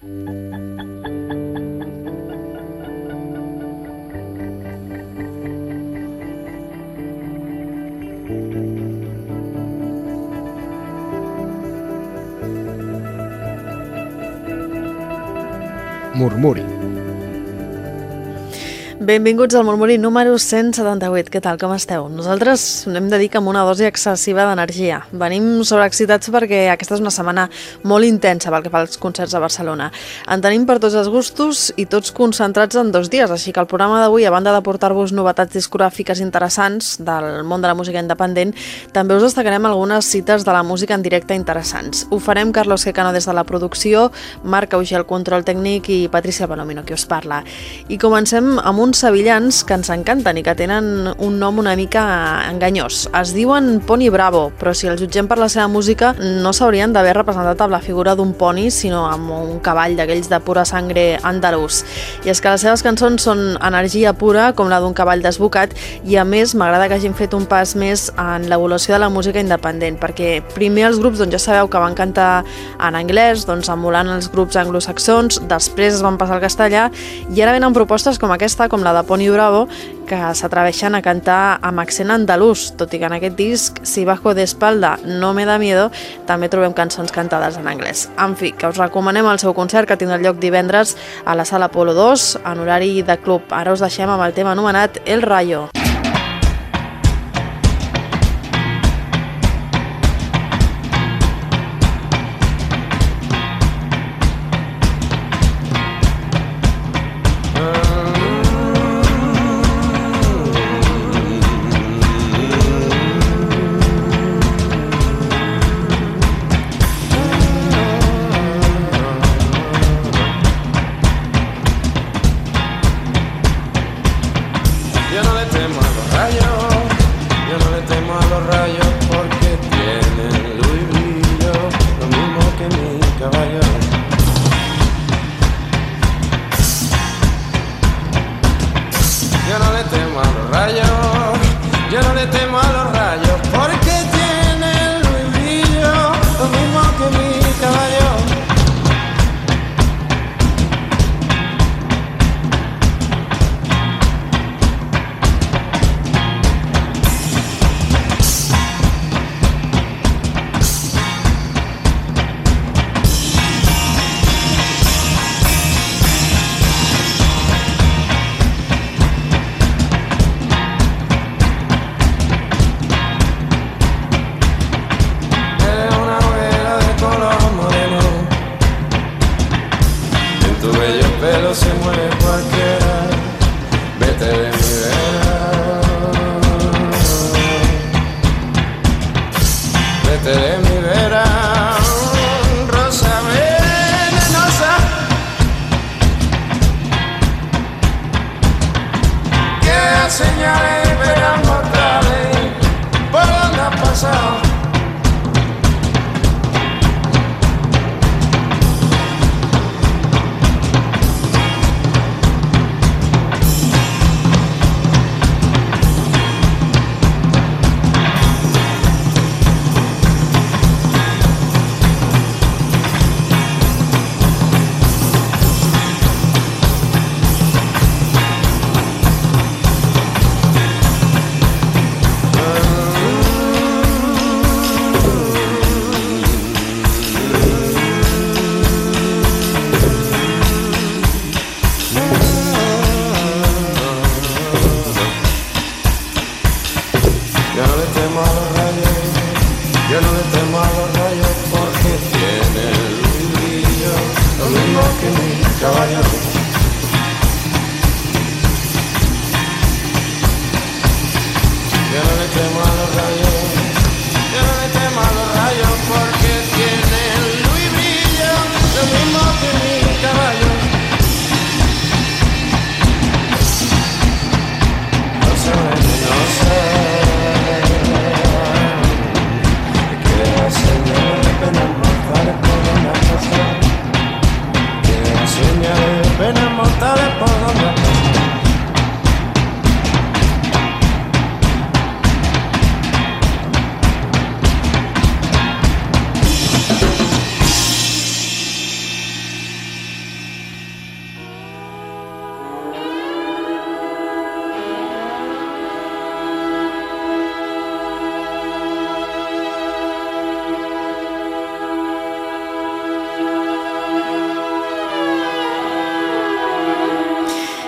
Murmuri. Benvinguts al Murmuri número 178. Què tal, com esteu? Nosaltres hem de dir que amb una dosi excessiva d'energia. Venim sobreexcitats perquè aquesta és una setmana molt intensa pel que fa als concerts a Barcelona. En tenim per tots els gustos i tots concentrats en 2 dies, així que el programa d'avui, a banda de portar-vos novetats discogràfiques interessants del món de la música independent, també us destacarem algunes cites de la música en directe interessants. Ho farem Carlos Quecano des de la producció, Marc Auger al control tècnic i Patricia Palomino, qui us parla. I comencem amb uns sevillans que ens encanten i que tenen un nom una mica enganyós. Es diuen Pony Bravo, però si els jutgem per la seva música no s'haurien d'haver representat amb la figura d'un poni, sinó amb un cavall d'aquells de pura sangre andalús. I és que les seves cançons són energia pura, com la d'un cavall desbocat, i a més m'agrada que hagin fet un pas més en l'evolució de la música independent, perquè primer els grups, ja sabeu que van cantar en anglès, emulant els grups anglosaxons, després es van passar al castellà, i ara venen propostes com aquesta, com la de Pony Bravo, que s'atreveixen a cantar amb accent andalús, tot i que en aquest disc, Si bajo de espalda no me da miedo, també trobem cançons cantades en anglès. En fi, que us recomanem el seu concert, que tindrà lloc divendres a la Sala Apolo 2, en horari de club. Ara us deixem amb el tema anomenat El Rayo.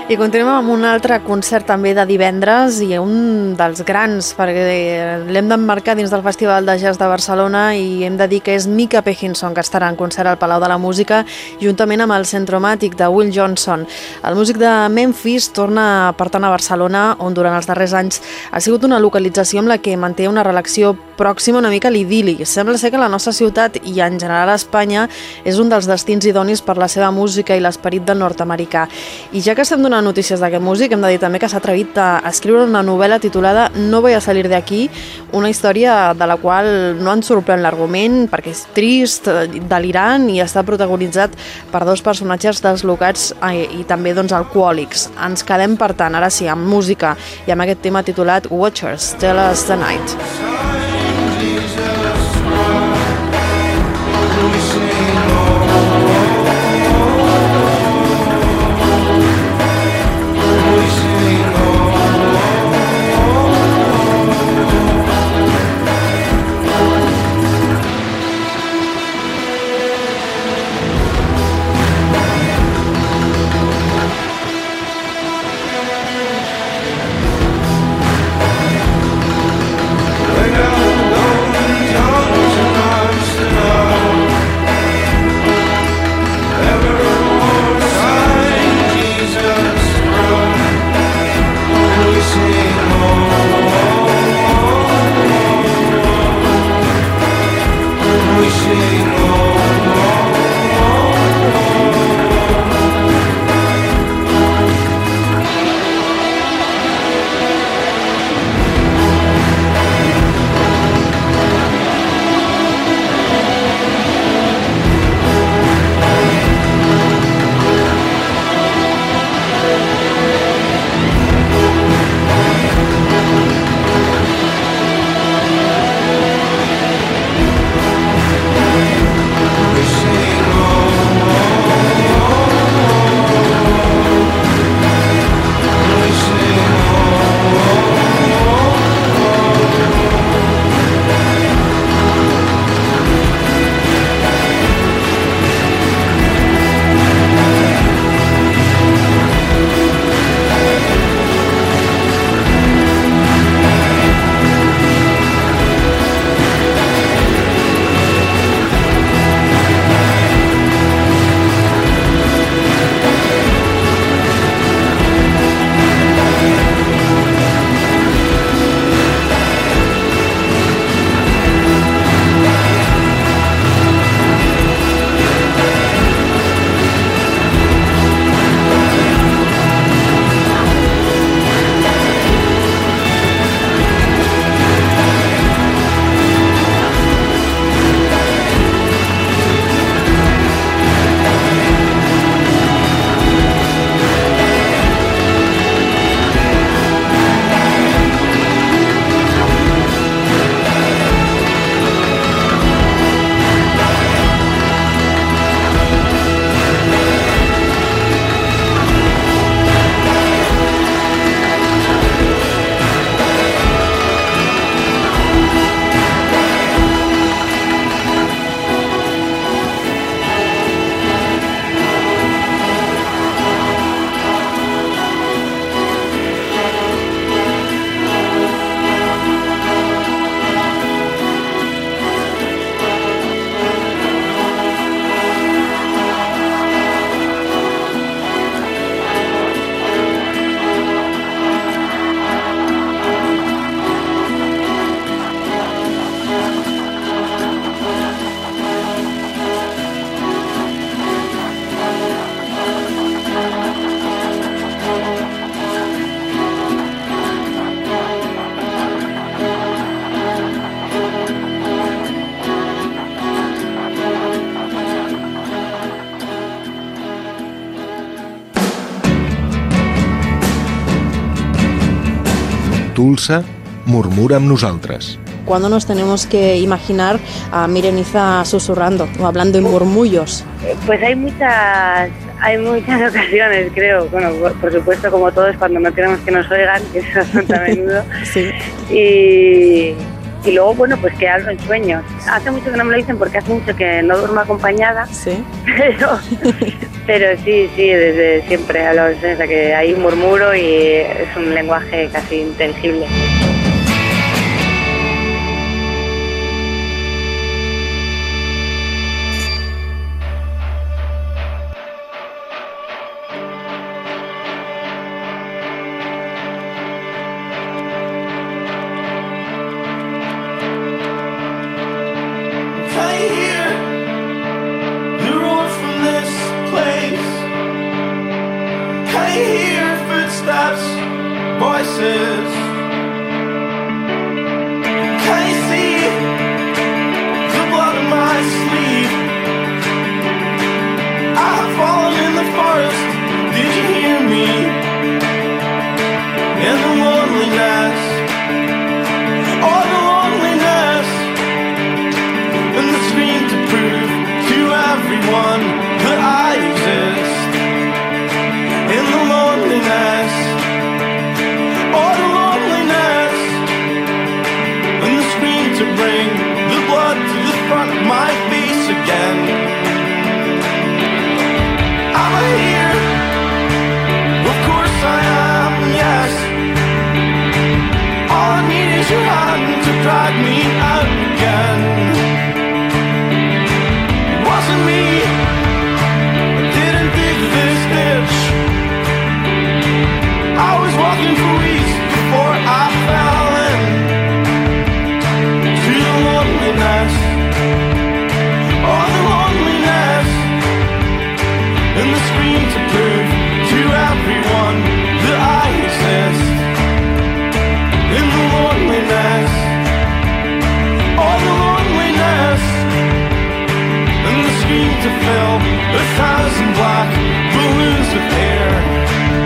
I continuem amb un altre concert també de divendres i un dels grans, perquè l'hem d'emmarcar dins del Festival de Jazz de Barcelona i hem de dir que és Mika Peckinson, que estarà en concert al Palau de la Música juntament amb el Centromàtic de Will Johnson. El músic de Memphis torna per tant a Barcelona, on durant els darrers anys ha sigut una localització amb la que manté una relació pròxima una mica a l'idili. Sembla ser que la nostra ciutat i en general a Espanya és un dels destins idonis per la seva música i l'esperit del nord-americà. I ja que estem donant notícies d'aquest músic, hem de dir també que s'ha atrevit a escriure una novel·la titulada No voy a salir de aquí, una història de la qual no ens sorprèn l'argument perquè és trist, delirant i està protagonitzat per dos personatges deslocats i també alcohòlics. Ens quedem, per tant, ara sí, amb música i amb aquest tema titulat Watchers, Tell Us the Night. Tulsa murmura amb nosaltres. ¿Cuándo nos tenemos que imaginar a Mireniza susurrando o hablando en murmullos? Pues hay muchas ocasiones, creo. Bueno, por supuesto, como todos, cuando no queremos que nos oigan, que es bastante a menudo. Sí. y luego, bueno, pues quedarlo en sueños. Hace mucho que no me lo dicen porque hace mucho que no duermo acompañada, Sí. pero sí, desde siempre a los sueños, o sea que ahí murmuro y es un lenguaje casi inteligible. Voices. Can you see the blood on my sleeve? I have fallen in the forest. Did you hear me? In the loneliness, oh the loneliness, and the scream to prove to everyone that I exist. In the loneliness. To bring the blood to the front of my face again. I'm here, of course I am, yes. All I need is your hand to drag me out again. It wasn't me, I didn't dig this ditch. I was walking for weeks before I fell in. Oh, the loneliness, and the scream to prove to everyone that I exist. In the loneliness, oh, the loneliness, and the scream to fill 1,000 black balloons with air.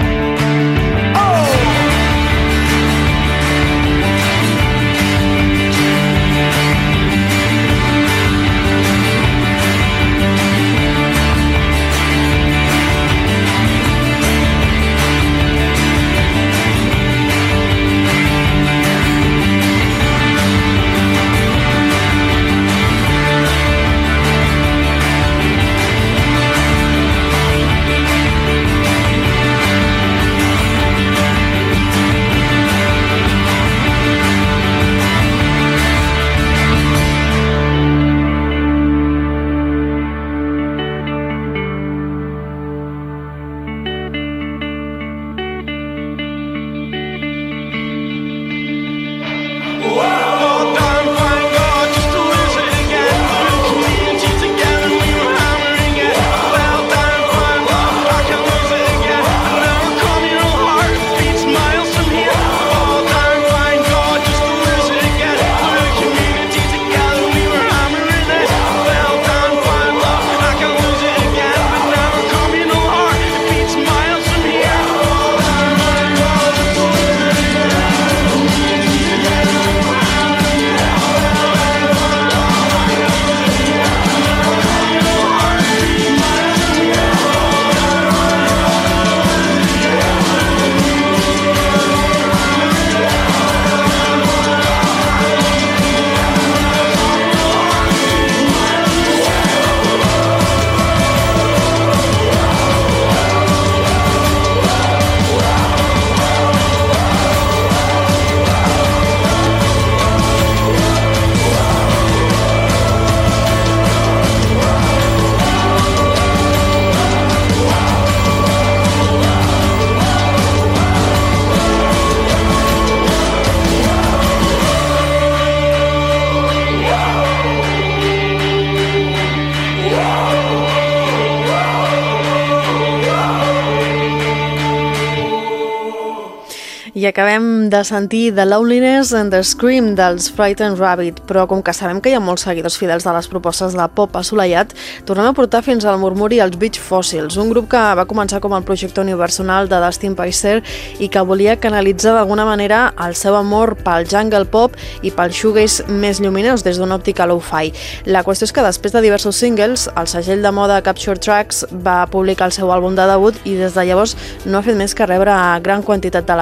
I acabem de sentir The Loneliness and the Scream dels Frightened Rabbit, però com que sabem que hi ha molts seguidors fidels de les propostes de pop assolellat, tornem a portar fins al murmuri els Beach Fossils, un grup que va començar com el projecte universal de Dustin Pacer i que volia canalitzar d'alguna manera el seu amor pel jungle pop i pel shoegaze més lluminós des d'una òptica lo-fi. La qüestió és que després de diversos singles, el segell de moda Capture Tracks va publicar el seu àlbum de debut i des de llavors no ha fet més que rebre gran quantitat d'alabances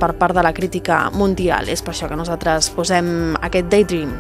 per part de la crítica mundial. És per això que nosaltres posem aquest Daydream.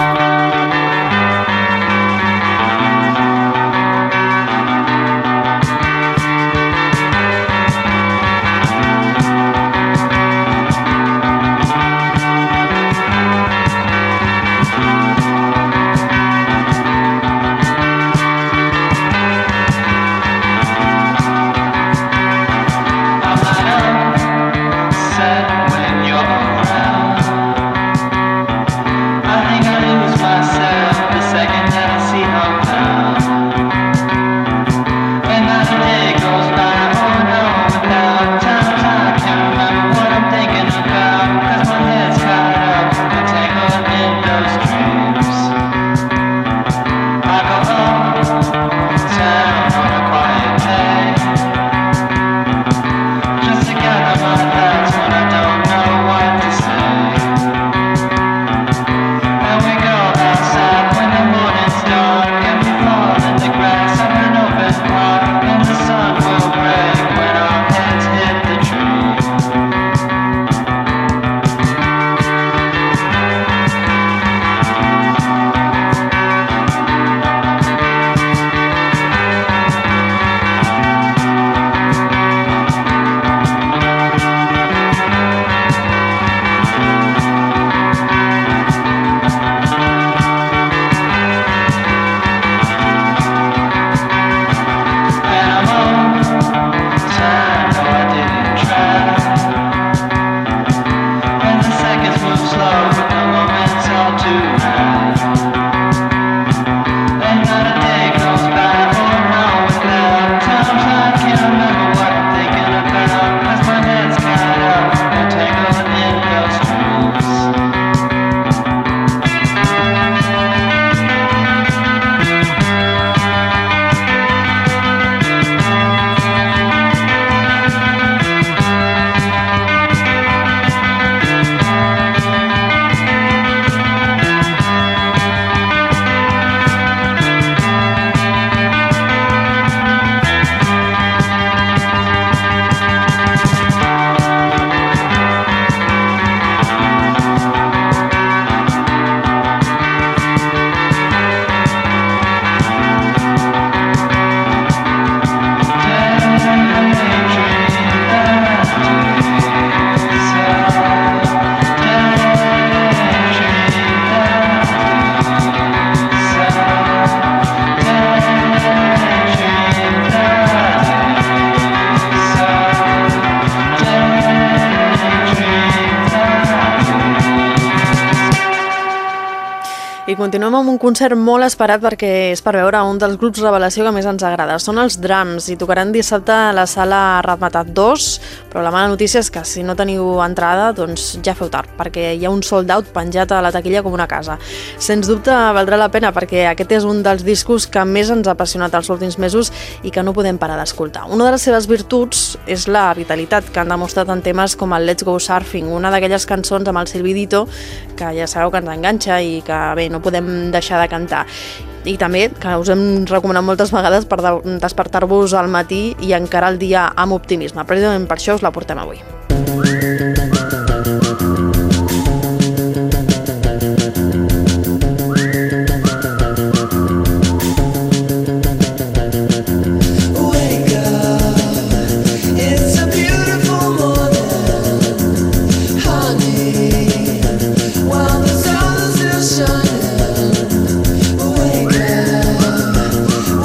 I continuem amb un concert molt esperat perquè és per veure un dels grups revelació que més ens agrada. Són els Drums i tocaran dissabte a la sala Razmetat 2, però la mala notícia és que si no teniu entrada, doncs ja feu tard, perquè hi ha un sold out penjat a la taquilla com una casa. Sens dubte valdrà la pena perquè aquest és un dels discos que més ens ha apassionat els últims mesos i que no podem parar d'escoltar. Una de les seves virtuts és la vitalitat que han demostrat en temes com el Let's Go Surfing, una d'aquelles cançons amb el Silvidito que ja sabeu que ens enganxa i que bé, no podem deixar de cantar. I també que us hem recomanat moltes vegades per despertar-vos al matí i encarar el dia amb optimisme. Precisament per això us la portem avui.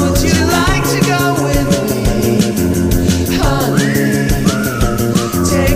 Take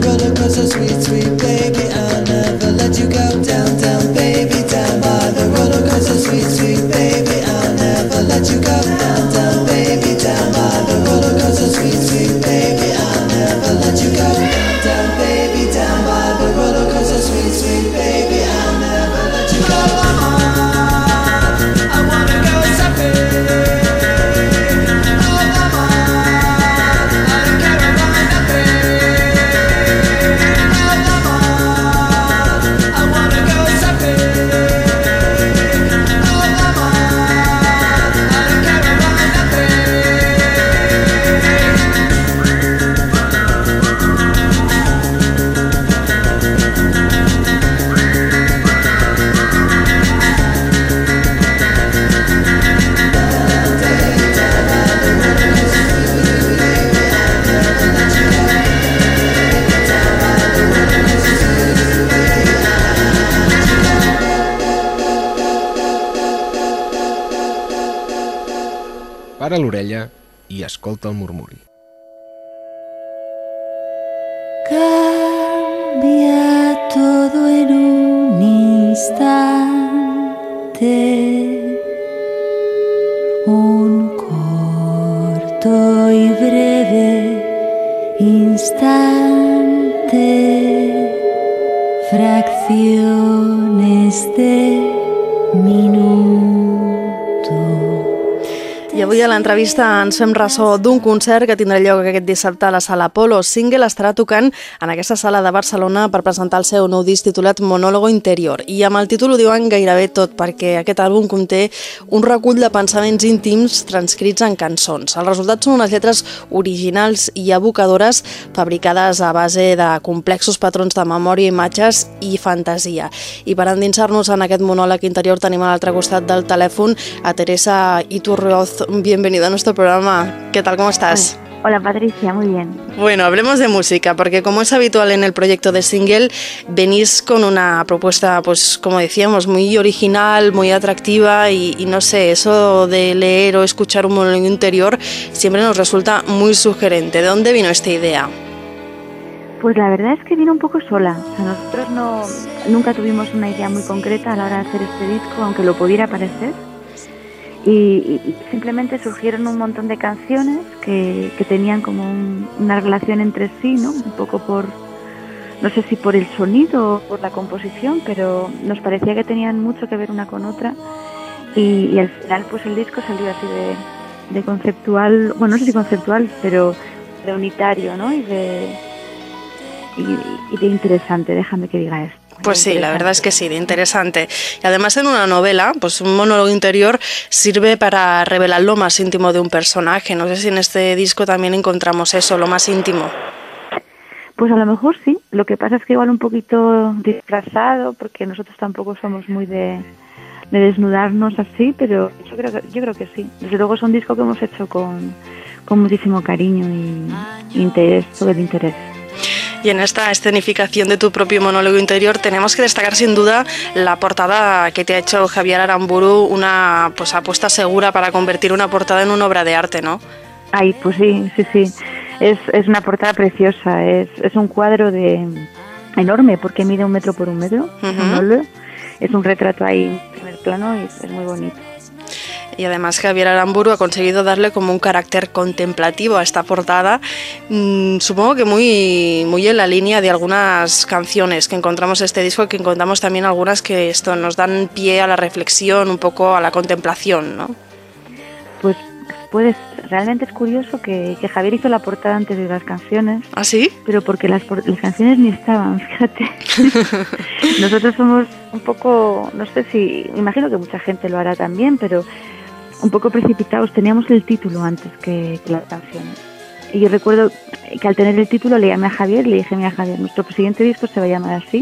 roller coaster, sweet, sweet baby, I'll never let you go. Down, down, baby, down by the roller coaster, sweet, sweet baby, I'll never let you go. Down, down, baby, down by the roller coaster, sweet, sweet baby, I'll never let you go. Down, down, baby, down by the roller coaster, sweet, sweet baby, I'll never let you go. I wanna go surfing. Para l'orella i escolta el murmuri. Cambia todo en un instante, un corto y breve instante, fracciones de minuto. I avui a l'entrevista ens fem ressò d'un concert que tindrà lloc aquest dissabte a la Sala Apolo. Single estarà tocant en aquesta sala de Barcelona per presentar el seu nou disc titulat Monólogo Interior. I amb el títol ho diuen gairebé tot, perquè aquest àlbum conté un recull de pensaments íntims transcrits en cançons. El resultat són unes lletres originals i evocadores fabricades a base de complexos patrons de memòria, imatges i fantasia. I per endinsar-nos en aquest monòleg interior tenim a l'altre costat del telèfon a Teresa Iturrioz. Bienvenida a nuestro programa. ¿Qué tal? ¿Cómo estás? Hola Patricia, muy bien. Bueno, hablemos de música, porque como es habitual en el proyecto de Single, venís con una propuesta, pues como decíamos, muy original, muy atractiva y no sé, eso de leer o escuchar un monólogo interior siempre nos resulta muy sugerente. ¿De dónde vino esta idea? Pues la verdad es que vino un poco sola. O sea, nosotros nunca tuvimos una idea muy concreta a la hora de hacer este disco, aunque lo pudiera parecer. Y simplemente surgieron un montón de canciones que tenían como una relación entre sí, ¿no? Un poco no sé si por el sonido o por la composición, pero nos parecía que tenían mucho que ver una con otra y al final pues el disco salió así de conceptual, bueno, no sé si conceptual, pero de unitario, ¿no? Y de interesante, déjame que diga esto. Pues sí, la verdad es que sí, de interesante. Y además en una novela, pues un monólogo interior sirve para revelar lo más íntimo de un personaje. No sé si en este disco también encontramos eso, lo más íntimo. Pues a lo mejor sí. Lo que pasa es que igual un poquito disfrazado, porque nosotros tampoco somos muy de desnudarnos así, pero yo creo que sí. Desde luego es un disco que hemos hecho con muchísimo cariño y interés, sobre el interés. Y en esta escenificación de tu propio monólogo interior tenemos que destacar sin duda la portada que te ha hecho Javier Aramburu, una pues apuesta segura para convertir una portada en una obra de arte, ¿no? Ay, pues sí. Es una portada preciosa, es un cuadro enorme porque mide 1 metro por 1 metro. Uh-huh. Es un retrato ahí en primer plano y es muy bonito. Y además Javier Aramburu ha conseguido darle como un carácter contemplativo a esta portada, supongo que muy en la línea de algunas canciones que encontramos en este disco y que encontramos también algunas que nos dan pie a la reflexión, un poco a la contemplación, ¿no? Pues realmente es curioso que Javier hizo la portada antes de las canciones. ¿Ah, sí? Pero porque las canciones ni estaban, fíjate. Nosotros somos un poco, no sé si, imagino que mucha gente lo hará también, pero un poco precipitados. Teníamos el título antes que las canciones. Y yo recuerdo que al tener el título le llamé a Javier, le dije, mira Javier, nuestro siguiente disco se va a llamar así.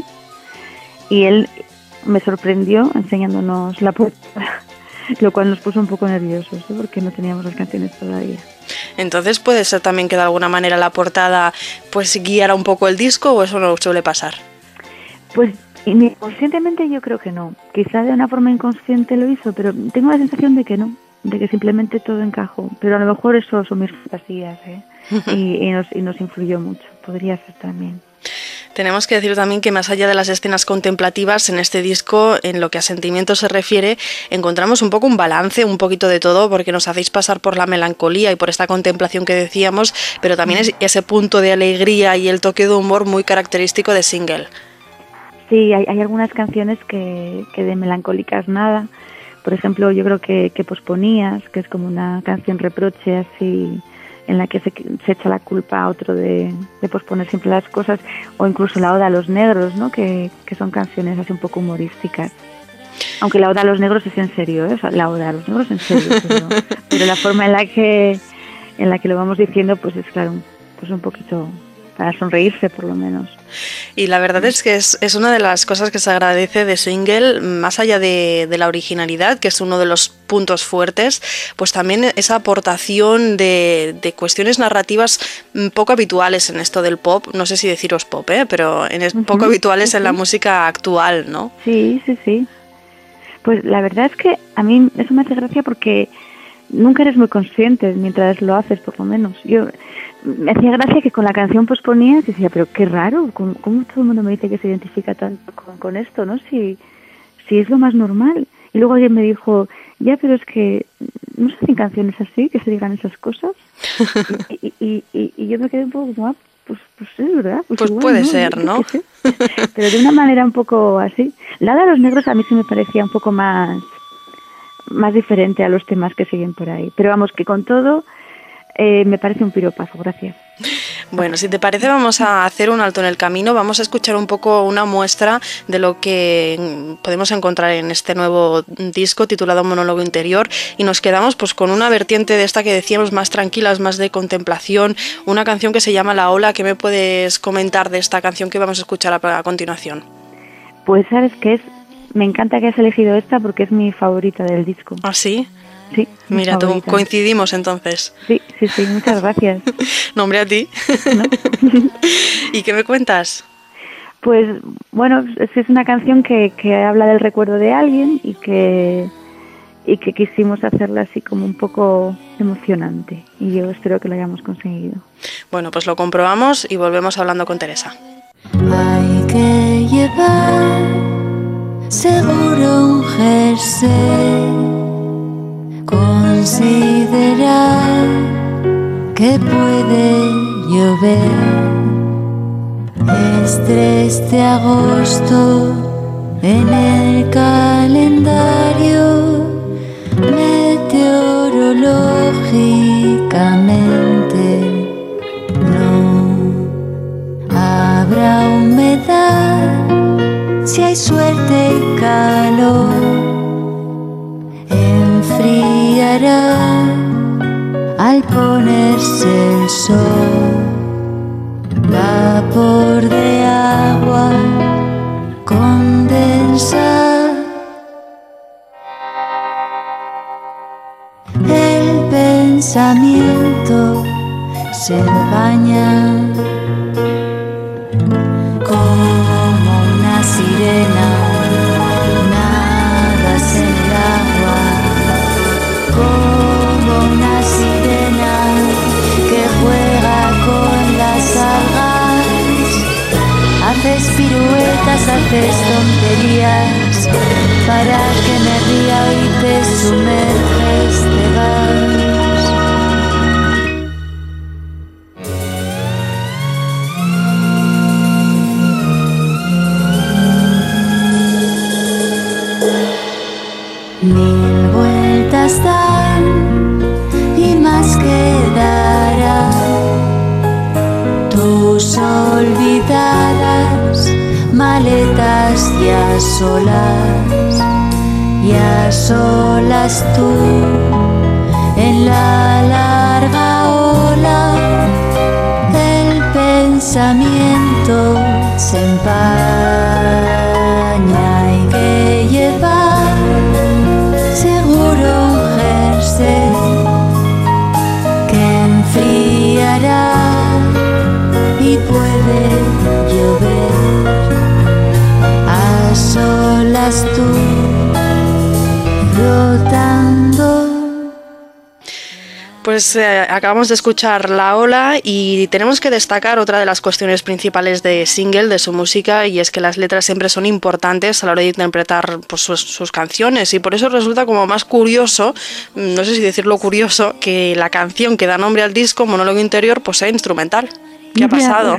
Y él me sorprendió enseñándonos la portada, lo cual nos puso un poco nerviosos, ¿eh? Porque no teníamos las canciones todavía. Entonces puede ser también que de alguna manera la portada pues guiara un poco el disco, ¿o eso no suele pasar? Pues inconscientemente yo creo que no. Quizá de una forma inconsciente lo hizo, pero tengo la sensación de que no, de que simplemente todo encajó. Pero a lo mejor eso son mis fantasías, ¿eh? y nos influyó mucho, podría ser también. Tenemos que decir también que más allá de las escenas contemplativas, en este disco, en lo que a sentimientos se refiere, encontramos un poco un balance, un poquito de todo, porque nos hacéis pasar por la melancolía y por esta contemplación que decíamos, pero también es ese punto de alegría y el toque de humor muy característico de Single. Sí, hay algunas canciones que de melancólicas nada. Por ejemplo, yo creo que Posponías, que es como una canción reproche así, en la que se echa la culpa a otro de posponer siempre las cosas, o incluso la Oda a los Negros, ¿no? Que son canciones así un poco humorísticas. Aunque la Oda a los Negros es en serio, ¿eh? O sea, la Oda a los Negros en serio, pero la forma en la que lo vamos diciendo, pues es claro, pues un poquito para sonreírse por lo menos. Y la verdad es que es una de las cosas que se agradece de Single, más allá de la originalidad, que es uno de los puntos fuertes, pues también esa aportación de cuestiones narrativas poco habituales en esto del pop, no sé si deciros pop, pero poco habituales en la música actual, ¿no? Sí. Pues la verdad es que a mí eso me hace gracia porque nunca eres muy consciente mientras lo haces, por lo menos. Me hacía gracia que con la canción Posponías y decía, pero qué raro, ¿cómo todo el mundo me dice que se identifica tanto con esto, ¿no? Si es lo más normal. Y luego alguien me dijo, ya, pero es que no se hacen canciones así, que se digan esas cosas. y yo me quedé un poco como, pues es verdad. Pues igual, puede ¿no? ser, ¿no? Pero de una manera un poco así. La de los Negros a mí sí me parecía un poco más diferente a los temas que siguen por ahí. Pero vamos, que con todo me parece un piropazo, gracias. Bueno, si te parece vamos a hacer un alto en el camino, vamos a escuchar un poco una muestra de lo que podemos encontrar en este nuevo disco titulado Monólogo Interior y nos quedamos pues con una vertiente de esta que decíamos más tranquilas, más de contemplación, una canción que se llama La Ola. ¿Qué me puedes comentar de esta canción que vamos a escuchar a continuación? Pues sabes que me encanta que hayas elegido esta porque es mi favorita del disco. ¿Ah, sí? Sí. Mira, tú coincidimos entonces. Sí, muchas gracias. Nombre a ti. ¿No? ¿Y qué me cuentas? Pues bueno, es una canción que habla del recuerdo de alguien y que quisimos hacerla así como un poco emocionante y yo espero que lo hayamos conseguido. Bueno, pues lo comprobamos y volvemos hablando con Teresa. Hay que llevar seguro un jersey, considerar que puede llover. Es 3 de agosto en el calendario, meteorológicamente no habrá humedad si hay suerte y calor. Enfriará al ponerse el sol, vapor de agua condensar. El pensamiento se empaña como una sirena, nadas en el agua, como una sirena que juega con las algas. Haces piruetas, haces tonterías para que me ría y te sumerges, te vas. Mil vueltas dan y más quedará. Tus olvidadas maletas y a solas tú en la larga ola. El pensamiento se empaña, hay que llevar seguro un jersey que enfriará y puede llover. A solas tú flotando. Pues Pues acabamos de escuchar La Ola y tenemos que destacar otra de las cuestiones principales de Single, de su música, y es que las letras siempre son importantes a la hora de interpretar pues, sus canciones, y por eso resulta como más curioso, no sé si decirlo curioso, que la canción que da nombre al disco, Monólogo Interior, pues sea instrumental. ¿Qué ha pasado?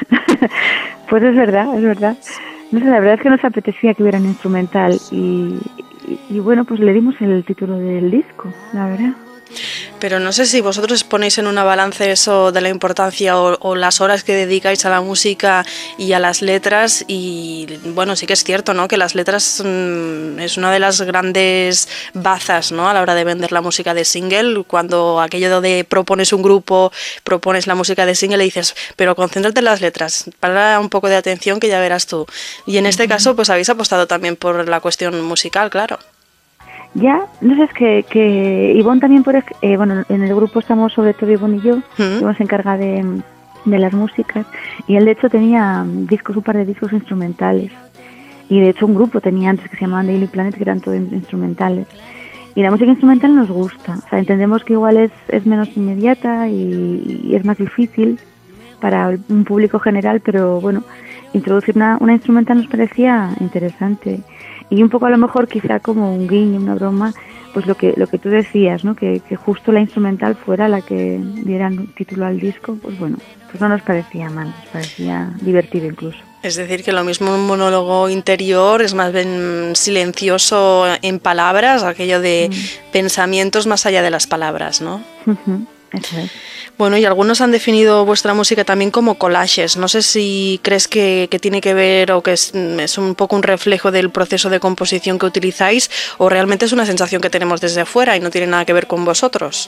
Pues es verdad, es verdad. No sé, la verdad es que nos apetecía que hubiera un instrumental y bueno, pues le dimos el título del disco, la verdad. Pero no sé si vosotros ponéis en una balanza eso de la importancia o las horas que dedicáis a la música y a las letras, y bueno, sí que es cierto, ¿no?, que las letras es una de las grandes bazas, ¿no?, a la hora de vender la música de Single. Cuando aquello de propones un grupo, propones la música de Single y dices, pero concéntrate en las letras, para un poco de atención que ya verás tú. Y en este caso pues habéis apostado también por la cuestión musical, claro. Ya, no sé, es que Ivonne también, bueno, en el grupo estamos sobre todo Ivonne y yo, Ivonne se encarga de las músicas, y él de hecho tenía un par de discos instrumentales, y de hecho un grupo tenía antes que se llamaban Daily Planet, que eran todos instrumentales, y la música instrumental nos gusta, o sea, entendemos que igual es menos inmediata y es más difícil para un público general, pero bueno, introducir una instrumental nos parecía interesante. Y un poco a lo mejor quizá como un guiño, una broma, pues lo que tú decías, ¿no? Que justo la instrumental fuera la que diera título al disco, pues bueno, pues no nos parecía mal, nos parecía divertido incluso. Es decir, que lo mismo un monólogo interior es más bien silencioso en palabras, aquello de pensamientos más allá de las palabras, ¿no? Eso es. Bueno, y algunos han definido vuestra música también como collages. No sé si crees que tiene que ver o que es un poco un reflejo del proceso de composición que utilizáis, o realmente es una sensación que tenemos desde fuera y no tiene nada que ver con vosotros.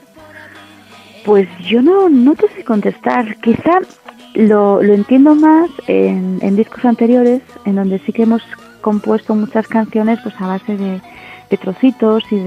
Pues yo no te sé contestar. Quizá lo entiendo más en discos anteriores, en donde sí que hemos compuesto muchas canciones pues a base de trocitos y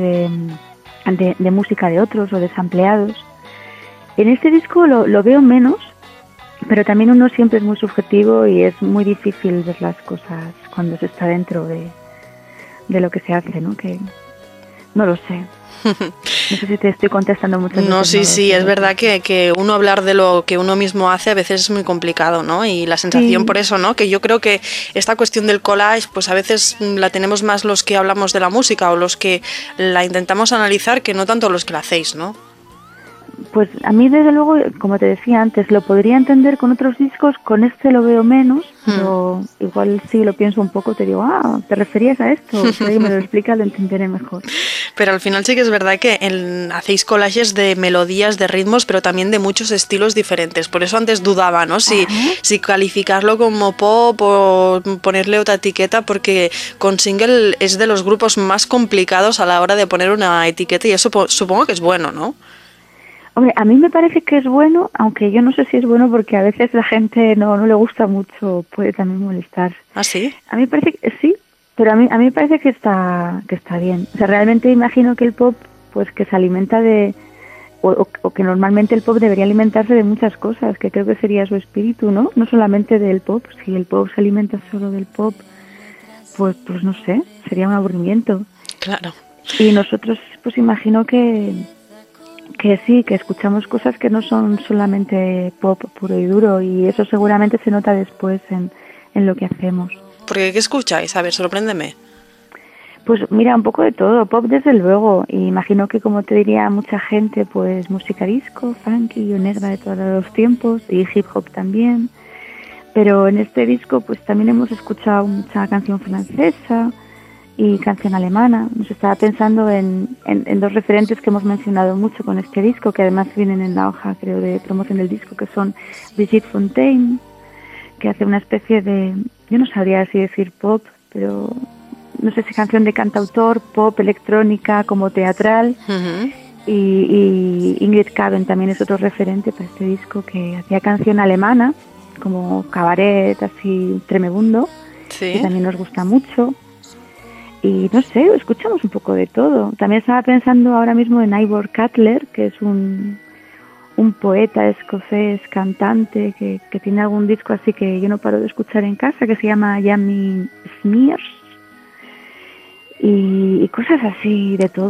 de música de otros o de sampleados. En este disco lo veo menos, pero también uno siempre es muy subjetivo y es muy difícil ver las cosas cuando se está dentro de lo que se hace, ¿no? Que no lo sé. No sé si te estoy contestando mucho. No, sí, es verdad que uno hablar de lo que uno mismo hace a veces es muy complicado, ¿no? Y la sensación por eso, ¿no? Que yo creo que esta cuestión del collage, pues a veces la tenemos más los que hablamos de la música o los que la intentamos analizar, que no tanto los que la hacéis, ¿no? Pues a mí desde luego, como te decía antes, lo podría entender con otros discos, con este lo veo menos, pero igual si lo pienso un poco te digo, ¿te referías a esto? Si alguien me lo explica lo entenderé mejor. Pero al final sí que es verdad que hacéis collages de melodías, de ritmos, pero también de muchos estilos diferentes. Por eso antes dudaba, ¿no? Si calificarlo como pop o ponerle otra etiqueta, porque con Single es de los grupos más complicados a la hora de poner una etiqueta, y eso supongo que es bueno, ¿no? Hombre, a mí me parece que es bueno, aunque yo no sé si es bueno porque a veces la gente no le gusta mucho, puede también molestar. ¿Ah, sí? A mí me parece que sí, pero a mí me parece que está bien. O sea, realmente imagino que el pop, pues que se alimenta o que normalmente el pop debería alimentarse de muchas cosas, que creo que sería su espíritu, ¿no? No solamente del pop. Si el pop se alimenta solo del pop, pues no sé, sería un aburrimiento. Claro. Y nosotros, pues imagino que sí, que escuchamos cosas que no son solamente pop puro y duro, y eso seguramente se nota después en lo que hacemos. Porque ¿qué escucháis? A ver, sorpréndeme. Pues mira, un poco de todo, pop desde luego, y imagino que como te diría mucha gente, pues música disco, funky o negra de todos los tiempos, y hip hop también, pero en este disco pues también hemos escuchado mucha canción francesa y canción alemana. Nos estaba pensando en dos referentes que hemos mencionado mucho con este disco, que además vienen en la hoja, creo, de promoción del disco, que son Brigitte Fontaine, que hace una especie de, yo no sabría si decir pop, pero no sé si canción de cantautor, pop, electrónica, como teatral. Y Ingrid Caben también es otro referente para este disco, que hacía canción alemana, como cabaret, así tremebundo, que también nos gusta mucho. Y no sé, escuchamos un poco de todo. También estaba pensando ahora mismo en Ivor Cutler, que es un poeta escocés, cantante, que tiene algún disco así que yo no paro de escuchar en casa, que se llama Yummy Smears, y cosas así de todo.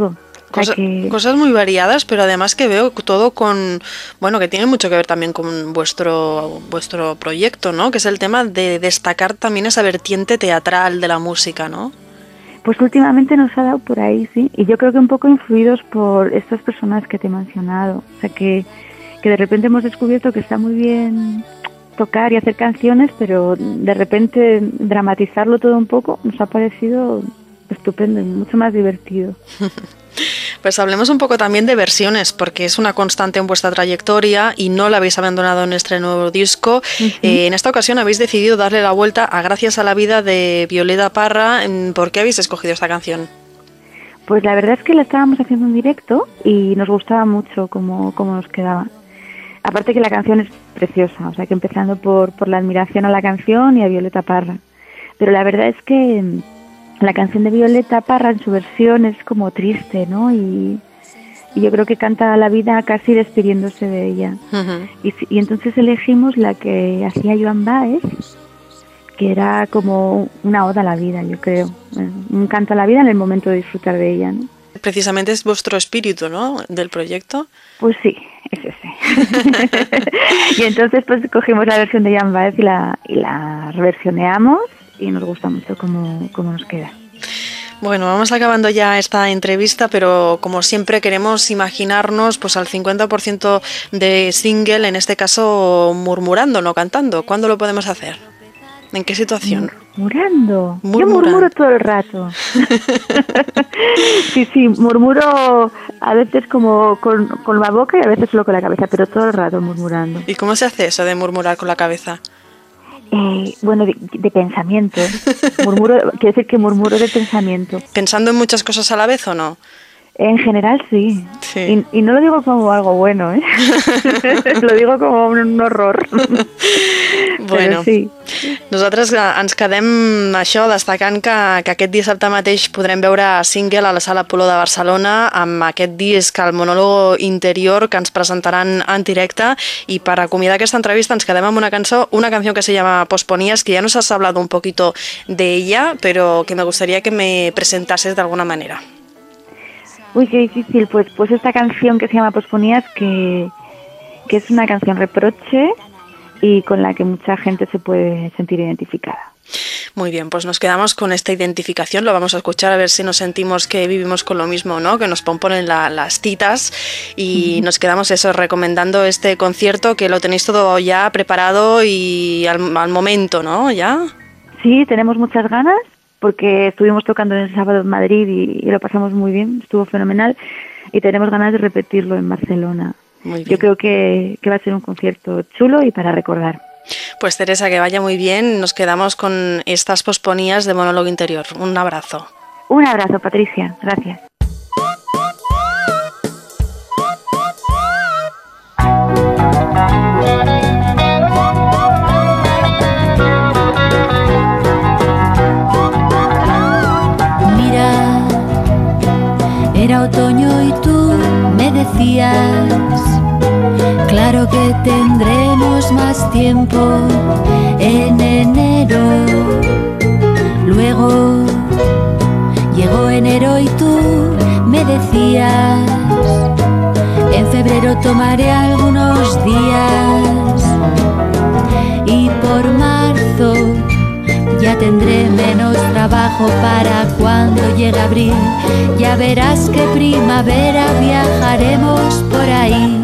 Cosas muy variadas, pero además que veo todo que tiene mucho que ver también con vuestro proyecto, ¿no? Que es el tema de destacar también esa vertiente teatral de la música, ¿no? Pues últimamente nos ha dado por ahí, sí, y yo creo que un poco influidos por estas personas que te he mencionado, o sea que de repente hemos descubierto que está muy bien tocar y hacer canciones, pero de repente dramatizarlo todo un poco nos ha parecido estupendo y mucho más divertido. Pues hablemos un poco también de versiones, porque es una constante en vuestra trayectoria y no la habéis abandonado en este nuevo disco. En esta ocasión habéis decidido darle la vuelta a Gracias a la vida de Violeta Parra. ¿Por qué habéis escogido esta canción? Pues la verdad es que la estábamos haciendo en directo y nos gustaba mucho cómo nos quedaba. Aparte que la canción es preciosa, o sea que empezando por la admiración a la canción y a Violeta Parra. Pero la verdad es que la canción de Violeta Parra en su versión es como triste, ¿no? Y yo creo que canta la vida casi despidiéndose de ella. Y entonces elegimos la que hacía Joan Baez, que era como una oda a la vida, yo creo. Un canto a la vida en el momento de disfrutar de ella, ¿no? Precisamente es vuestro espíritu, ¿no?, del proyecto. Pues sí, es ese. Y entonces pues cogimos la versión de Joan Baez y la reversioneamos y nos gusta mucho cómo nos queda. Bueno, vamos acabando ya esta entrevista, pero como siempre queremos imaginarnos pues al 50% de single, en este caso murmurando, no cantando. ¿Cuándo lo podemos hacer? ¿En qué situación? Murmurando. Yo murmuro todo el rato. Sí, murmuro a veces como con la boca y a veces solo con la cabeza, pero todo el rato murmurando. ¿Y cómo se hace eso de murmurar con la cabeza? Bueno, de pensamiento. Quiere decir que murmuro de pensamiento. ¿Pensando en muchas cosas a la vez o no? En general sí. Y no lo digo como algo bueno, ¿eh? Lo digo como un horror. Bueno, sí. Nosaltres ens quedem això destacant que aquest dissabte mateix podrem veure Single a la Sala Apolo de Barcelona amb aquest disc, el monòlogo interior, que ens presentaran en directe. Y para acomiadar aquesta entrevista ens quedem amb una canción que se llama Posponías, que ya nos has hablado un poquito de ella, pero que me gustaría que me presentases de alguna manera. Uy, qué difícil. Pues esta canción que se llama Posponías, que es una canción reproche y con la que mucha gente se puede sentir identificada. Muy bien, pues nos quedamos con esta identificación, lo vamos a escuchar a ver si nos sentimos que vivimos con lo mismo, ¿no? Que nos pomponen las citas y nos quedamos eso recomendando este concierto, que lo tenéis todo ya preparado y al momento, ¿no? ¿Ya? Sí, tenemos muchas ganas, porque estuvimos tocando el sábado en Madrid y lo pasamos muy bien, estuvo fenomenal y tenemos ganas de repetirlo en Barcelona. Muy bien. Yo creo que va a ser un concierto chulo y para recordar. Pues Teresa, que vaya muy bien, nos quedamos con estas posponías de monólogo interior. Un abrazo. Un abrazo, Patricia, gracias. Era otoño y tú me decías, claro que tendremos más tiempo en enero. Luego llegó enero y tú me decías, en febrero tomaré algunos días y por marzo ya tendré menos trabajo. Para cuando llegue abril ya verás que primavera viajaremos por ahí.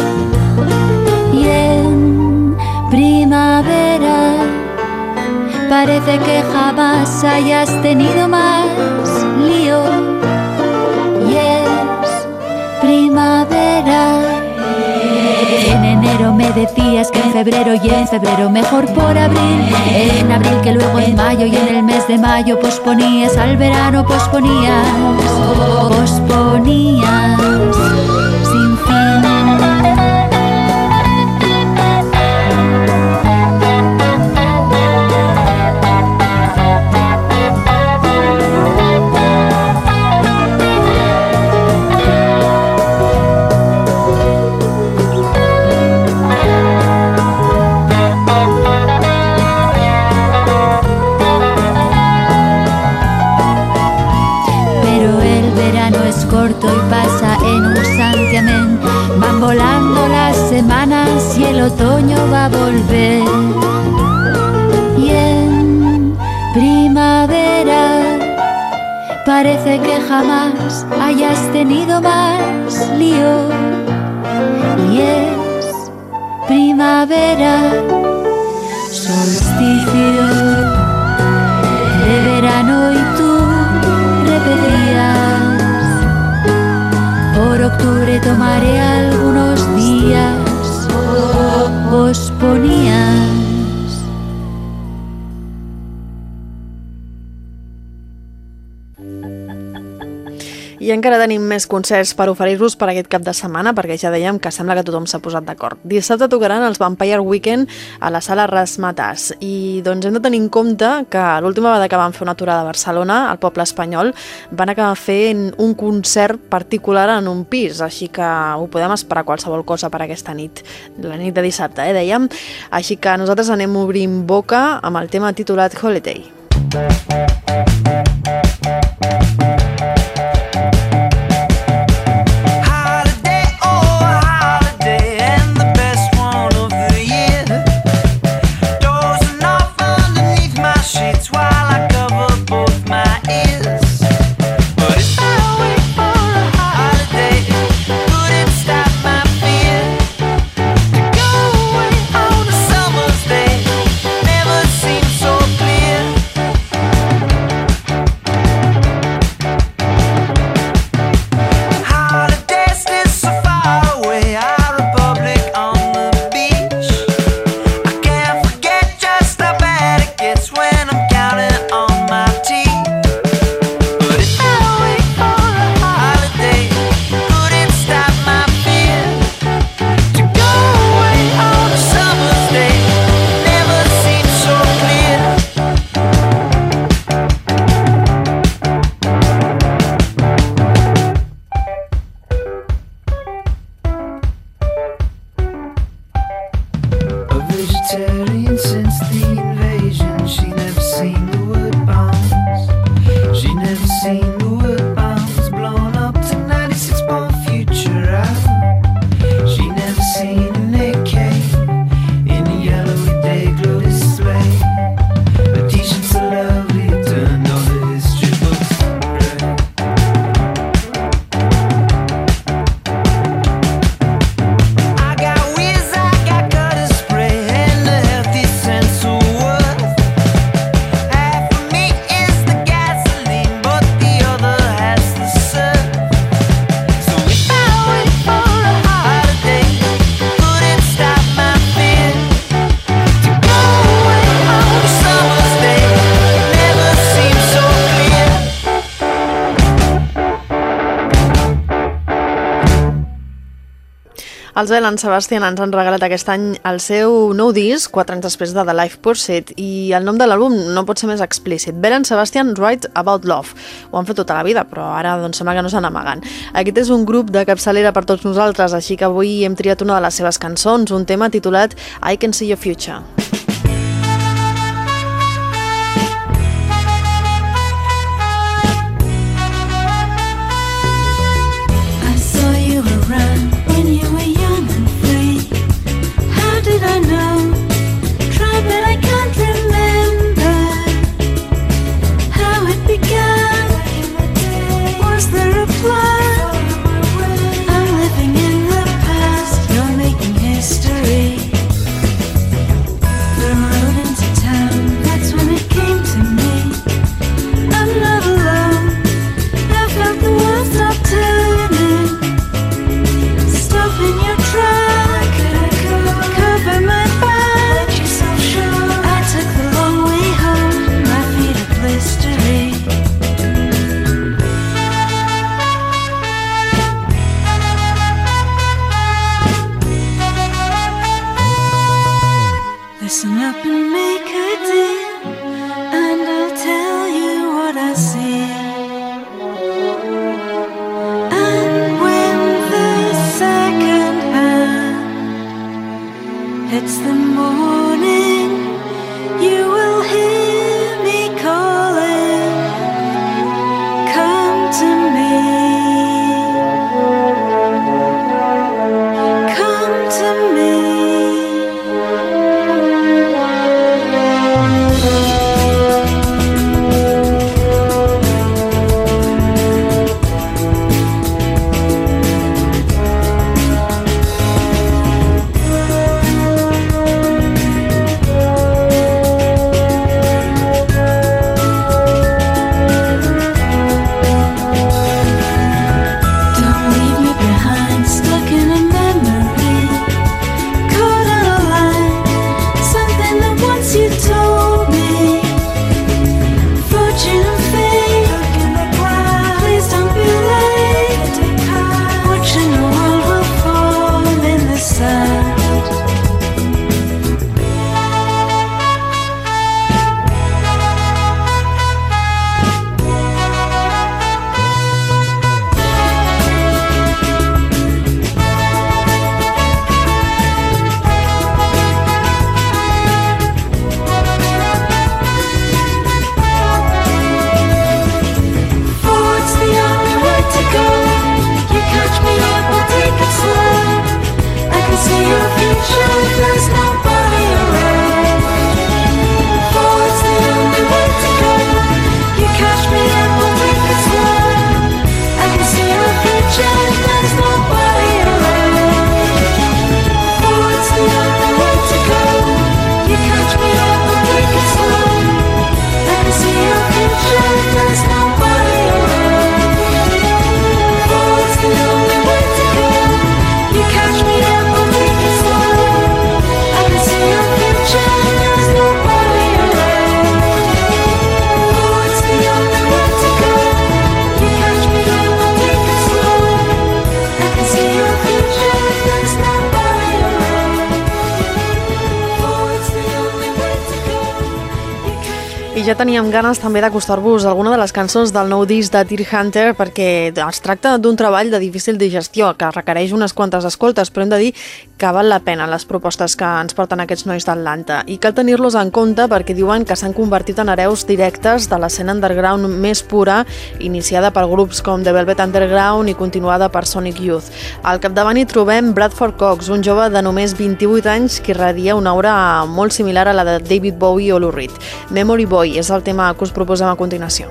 Y en primavera parece que jamás hayas tenido más lío. Y es primavera. En enero me decías que en febrero y en febrero mejor por abril. En abril que luego en mayo y en el mes de mayo posponías al verano, posponías sin fin. Corto y el otoño va a volver y en primavera parece que jamás hayas tenido más lío y es primavera, solsticio de verano y tú repetías, por octubre tomaré algunos días, posponías. I encara tenim més concerts per oferir-vos per aquest cap de setmana, perquè ja dèiem que sembla que tothom s'ha posat d'acord. Dissabte tocaran els Vampire Weekend a la sala Razzmatazz i doncs hem de tenir en compte que l'última vegada que van fer una aturada a Barcelona, al poble espanyol, van acabar fent un concert particular en un pis, així que ho podem esperar qualsevol cosa per aquesta nit, la nit de dissabte, dèiem. Així que nosaltres anem obrint boca amb el tema titulat Holiday. Els Bell Sebastian ens han regalat aquest any el seu nou disc, 4 anys després de The Life Pursuit, i el nom de l'àlbum no pot ser més explícit. Bell Sebastian Write About Love. Ho han fet tota la vida, però ara doncs, sembla que no s'han amagant. Aquest és un grup de capçalera per tots nosaltres, així que avui hem triat una de les seves cançons, un tema titulat I Can See Your Future. I saw you around when you were young and free. How did I know? Tried but I can't remember how it began. Was there a plan? I'm living in the past, you're making history. I ja teníem ganes també d'acostar-vos alguna de les cançons del nou disc de Deer Hunter, perquè es tracta d'un treball de difícil digestió que requereix unes quantes escoltes, però hem de dir que val la pena les propostes que ens porten aquests nois d'Atlanta. I cal tenir-los en compte perquè diuen que s'han convertit en hereus directes de l'escena underground més pura, iniciada per grups com The Velvet Underground i continuada per Sonic Youth. Al capdavant hi trobem Bradford Cox, un jove de només 28 anys que irradia una aura molt similar a la de David Bowie o Lou Reed. Memory Boy és el tema que us proposem a continuació.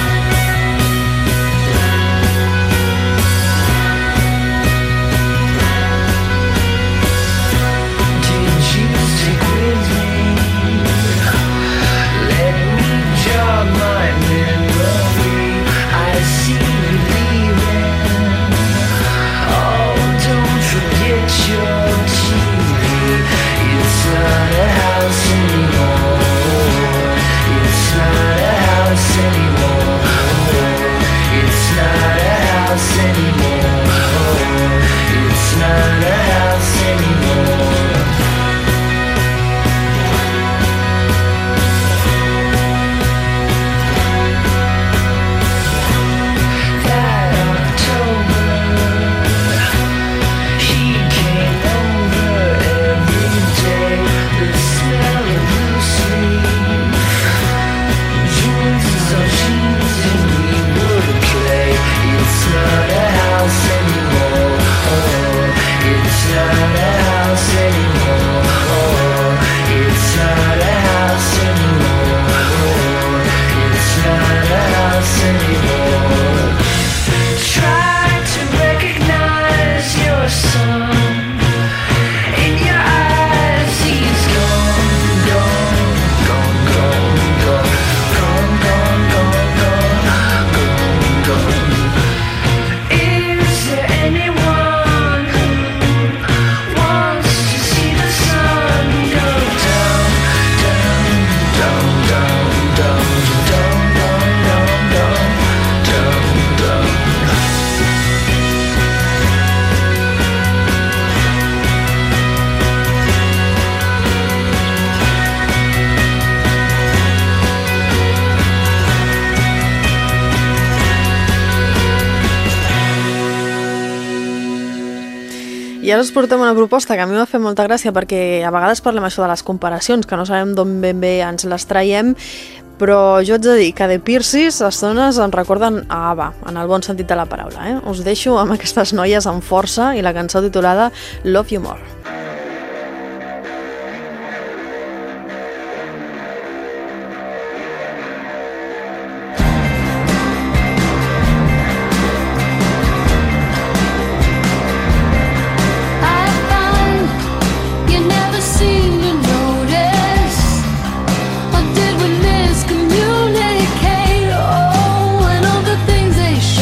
I ara us portem una proposta que a mi m'ha fet molta gràcia perquè a vegades parlem això de les comparacions, que no sabem d'on ben bé ens les traiem, però jo haig de dir que The Pixies les dones ens recorden a ABBA, en el bon sentit de la paraula. Us deixo amb aquestes noies amb força i la cançó titulada Love You More.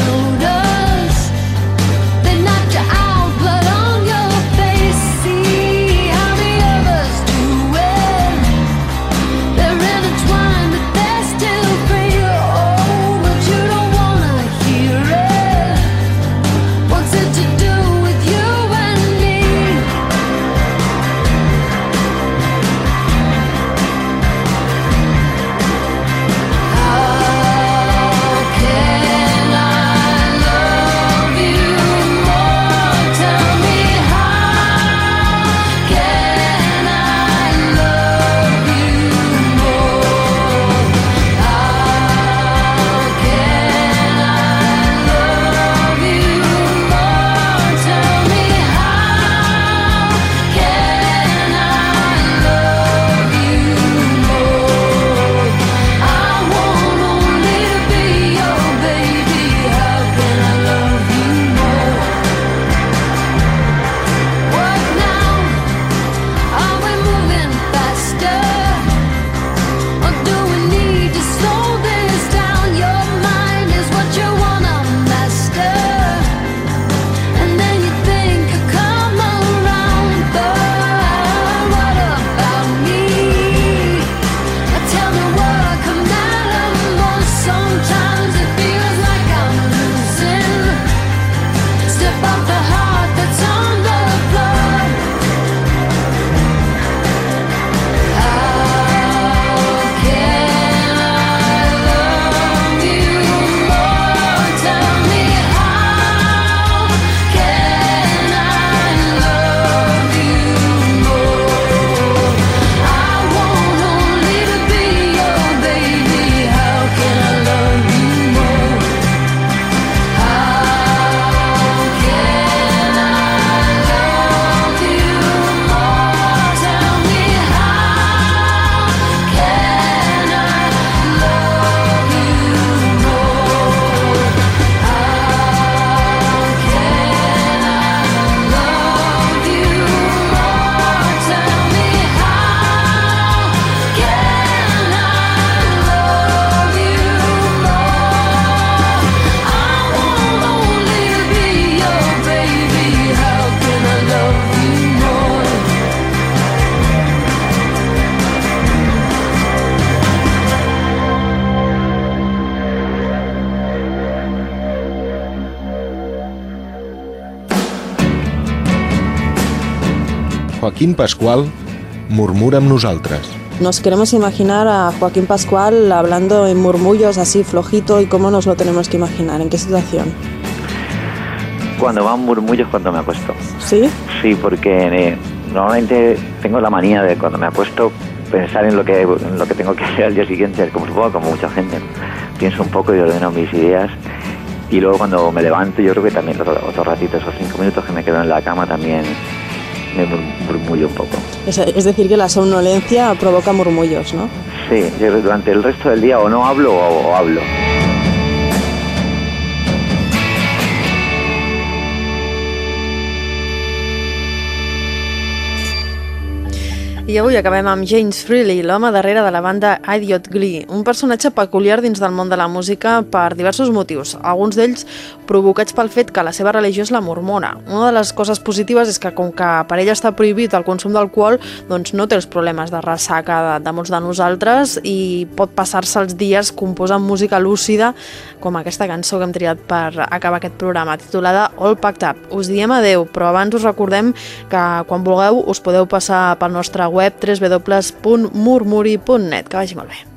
See Joaquín Pascual murmura amb nosaltres. Nos queremos imaginar a Joaquín Pascual hablando en murmullos así flojito, y cómo nos lo tenemos que imaginar, ¿en qué situación? Cuando van murmullos cuando me acuesto. ¿Sí? Sí, porque normalmente tengo la manía de cuando me acuesto pensar en lo que tengo que hacer al día siguiente, como supongo como mucha gente. Pienso un poco y ordeno mis ideas, y luego cuando me levanto yo creo que también otro ratito, esos 5 minutos que me quedo en la cama, también me murmullo un poco. Es decir, que la somnolencia provoca murmullos, ¿no? Sí, yo durante el resto del día o no hablo o hablo. I avui acabem amb James Freely, l'home darrere de la banda Idiot Glee, un personatge peculiar dins del món de la música per diversos motius, alguns d'ells provocats pel fet que la seva religió és la mormona. Una de les coses positives és que, com que per ell està prohibit el consum d'alcohol, doncs no té els problemes de ressaca de molts de nosaltres i pot passar-se els dies composant música lúcida, com aquesta cançó que hem triat per acabar aquest programa, titulada All Packed Up. Us diem adeu, però abans us recordem que quan vulgueu us podeu passar pel nostre web www.murmuri.net. Que vagi molt bé.